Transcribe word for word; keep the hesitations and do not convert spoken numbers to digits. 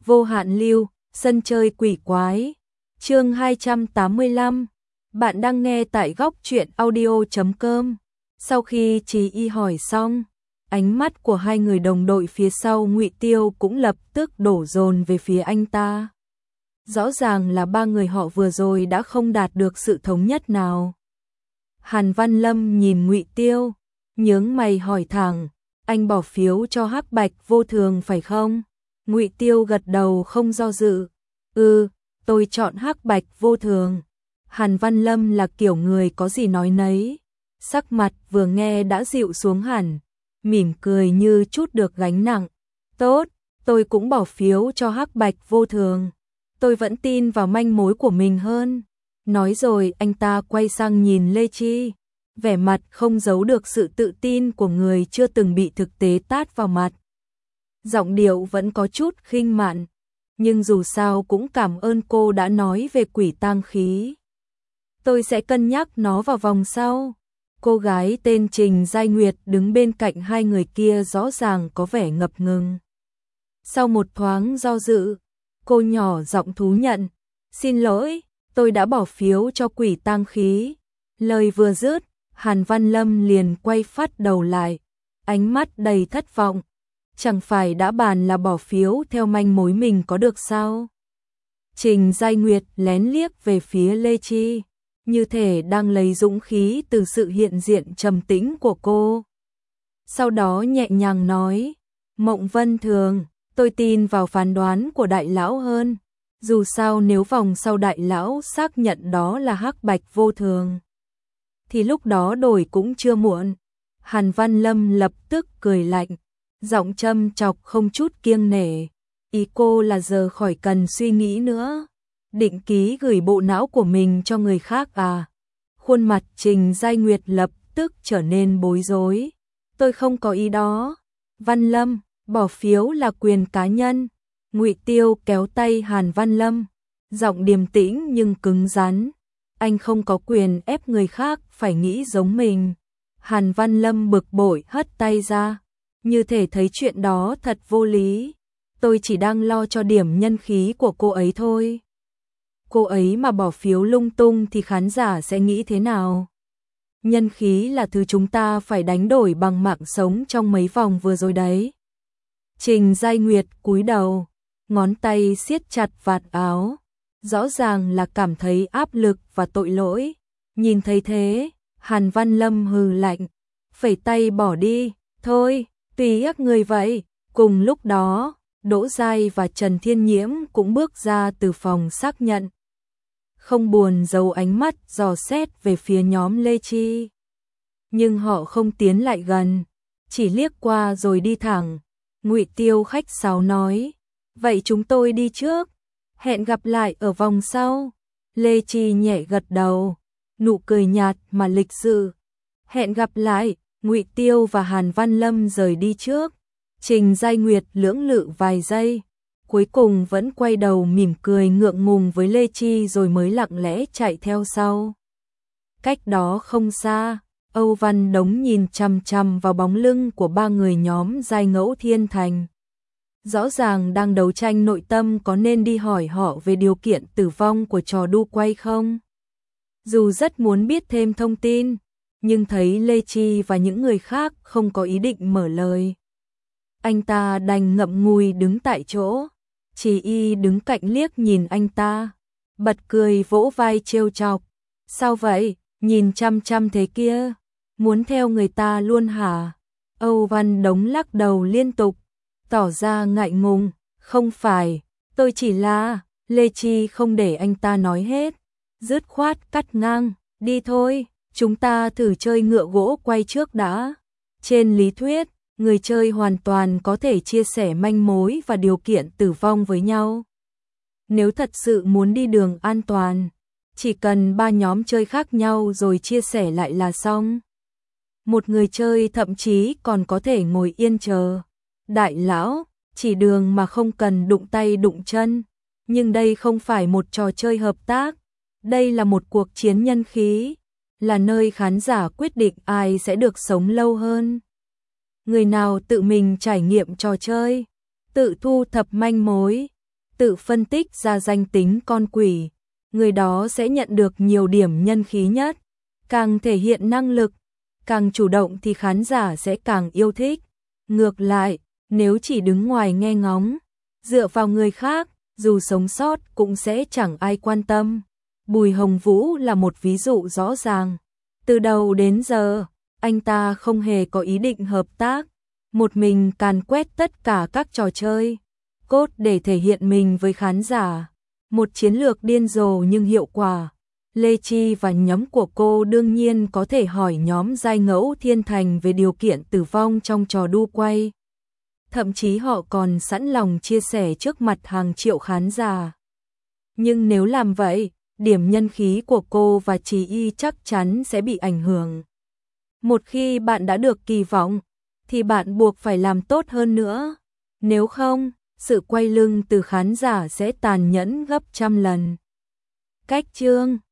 Vô hạn lưu, sân chơi quỷ quái. Chương hai trăm tám mươi lăm. Bạn đang nghe tại góc truyện audio chấm com. Sau khi Chí Y hỏi xong, ánh mắt của hai người đồng đội phía sau Ngụy Tiêu cũng lập tức đổ dồn về phía anh ta. Rõ ràng là ba người họ vừa rồi đã không đạt được sự thống nhất nào. Hàn Văn Lâm nhìn Ngụy Tiêu, nhướng mày hỏi thẳng, anh bỏ phiếu cho Hắc Bạch Vô Thường phải không? Ngụy Tiêu gật đầu không do dự. Ừ, tôi chọn Hắc Bạch Vô Thường. Hàn Văn Lâm là kiểu người có gì nói nấy. Sắc mặt vừa nghe đã dịu xuống hẳn, mỉm cười như chút được gánh nặng. Tốt, tôi cũng bỏ phiếu cho Hắc Bạch Vô Thường. Tôi vẫn tin vào manh mối của mình hơn. Nói rồi anh ta quay sang nhìn Lê Chi, vẻ mặt không giấu được sự tự tin của người chưa từng bị thực tế tát vào mặt. Giọng điệu vẫn có chút khinh mạn, nhưng dù sao cũng cảm ơn cô đã nói về quỷ tang khí. Tôi sẽ cân nhắc nó vào vòng sau. Cô gái tên Trình Giai Nguyệt đứng bên cạnh hai người kia rõ ràng có vẻ ngập ngừng. Sau một thoáng do dự, cô nhỏ giọng thú nhận, xin lỗi, tôi đã bỏ phiếu cho quỷ tang khí. Lời vừa dứt, Hàn Văn Lâm liền quay phát đầu lại, ánh mắt đầy thất vọng. Chẳng phải đã bàn là bỏ phiếu theo manh mối mình có được sao? Trình Giai Nguyệt lén liếc về phía Lê Chi, như thể đang lấy dũng khí từ sự hiện diện trầm tĩnh của cô. Sau đó nhẹ nhàng nói, Mộng Vân Thường, tôi tin vào phán đoán của đại lão hơn. Dù sao nếu vòng sau đại lão xác nhận đó là Hắc Bạch Vô Thường, thì lúc đó đổi cũng chưa muộn. Hàn Văn Lâm lập tức cười lạnh, giọng châm chọc không chút kiêng nể. Ý cô là giờ khỏi cần suy nghĩ nữa, định ký gửi bộ não của mình cho người khác à? Khuôn mặt Trình Giai Nguyệt lập tức trở nên bối rối. Tôi không có ý đó. Văn Lâm, bỏ phiếu là quyền cá nhân. Ngụy Tiêu kéo tay Hàn Văn Lâm, giọng điềm tĩnh nhưng cứng rắn. Anh không có quyền ép người khác phải nghĩ giống mình. Hàn Văn Lâm bực bội hất tay ra, như thể thấy chuyện đó thật vô lý. Tôi chỉ đang lo cho điểm nhân khí của cô ấy thôi. Cô ấy mà bỏ phiếu lung tung thì khán giả sẽ nghĩ thế nào? Nhân khí là thứ chúng ta phải đánh đổi bằng mạng sống trong mấy vòng vừa rồi đấy. Trình Giai Nguyệt cúi đầu, ngón tay siết chặt vạt áo, rõ ràng là cảm thấy áp lực và tội lỗi. Nhìn thấy thế, Hàn Văn Lâm hừ lạnh, phẩy tay bỏ đi, thôi, tùy các người vậy. Cùng lúc đó, Đỗ Giai và Trần Thiên Nhiễm cũng bước ra từ phòng xác nhận. Không buồn giấu ánh mắt dò xét về phía nhóm Lê Chi. Nhưng họ không tiến lại gần, chỉ liếc qua rồi đi thẳng. Ngụy Tiêu khách sáo nói, vậy chúng tôi đi trước, hẹn gặp lại ở vòng sau. Lê Chi nhẹ gật đầu, nụ cười nhạt mà lịch sự. Hẹn gặp lại. Ngụy Tiêu và Hàn Văn Lâm rời đi trước. Trình Giai Nguyệt lưỡng lự vài giây, cuối cùng vẫn quay đầu mỉm cười ngượng ngùng với Lê Chi rồi mới lặng lẽ chạy theo sau. Cách đó không xa, Âu Văn Đống nhìn chằm chằm vào bóng lưng của ba người nhóm Giai Ngẫu Thiên Thành. Rõ ràng đang đấu tranh nội tâm có nên đi hỏi họ về điều kiện tử vong của trò đu quay không. Dù rất muốn biết thêm thông tin, nhưng thấy Lê Chi và những người khác không có ý định mở lời. Anh ta đành ngậm ngùi đứng tại chỗ. Chỉ Y đứng cạnh liếc nhìn anh ta, bật cười vỗ vai trêu chọc. Sao vậy, nhìn chăm chăm thế kia, muốn theo người ta luôn hả? Âu Văn Đống lắc đầu liên tục, tỏ ra ngại ngùng. Không phải, tôi chỉ là... Lê Chi không để anh ta nói hết, dứt khoát cắt ngang, đi thôi. Chúng ta thử chơi ngựa gỗ quay trước đã. Trên lý thuyết, người chơi hoàn toàn có thể chia sẻ manh mối và điều kiện tử vong với nhau. Nếu thật sự muốn đi đường an toàn, chỉ cần ba nhóm chơi khác nhau rồi chia sẻ lại là xong. Một người chơi thậm chí còn có thể ngồi yên chờ. Đại lão, chỉ đường mà không cần đụng tay đụng chân. Nhưng đây không phải một trò chơi hợp tác. Đây là một cuộc chiến nhân khí, là nơi khán giả quyết định ai sẽ được sống lâu hơn. Người nào tự mình trải nghiệm trò chơi, tự thu thập manh mối, tự phân tích ra danh tính con quỷ, người đó sẽ nhận được nhiều điểm nhân khí nhất. Càng thể hiện năng lực, càng chủ động thì khán giả sẽ càng yêu thích. Ngược lại, nếu chỉ đứng ngoài nghe ngóng, dựa vào người khác, dù sống sót cũng sẽ chẳng ai quan tâm. Bùi Hồng Vũ là một ví dụ rõ ràng. Từ đầu đến giờ, anh ta không hề có ý định hợp tác, một mình càn quét tất cả các trò chơi, cốt để thể hiện mình với khán giả. Một chiến lược điên rồ nhưng hiệu quả. Lê Chi và nhóm của cô đương nhiên có thể hỏi nhóm giai ngẫu Thiên Thành về điều kiện tử vong trong trò đu quay. Thậm chí họ còn sẵn lòng chia sẻ trước mặt hàng triệu khán giả. Nhưng nếu làm vậy, điểm nhân khí của cô và Chí Y chắc chắn sẽ bị ảnh hưởng. Một khi bạn đã được kỳ vọng, thì bạn buộc phải làm tốt hơn nữa. Nếu không, sự quay lưng từ khán giả sẽ tàn nhẫn gấp trăm lần. Cách chương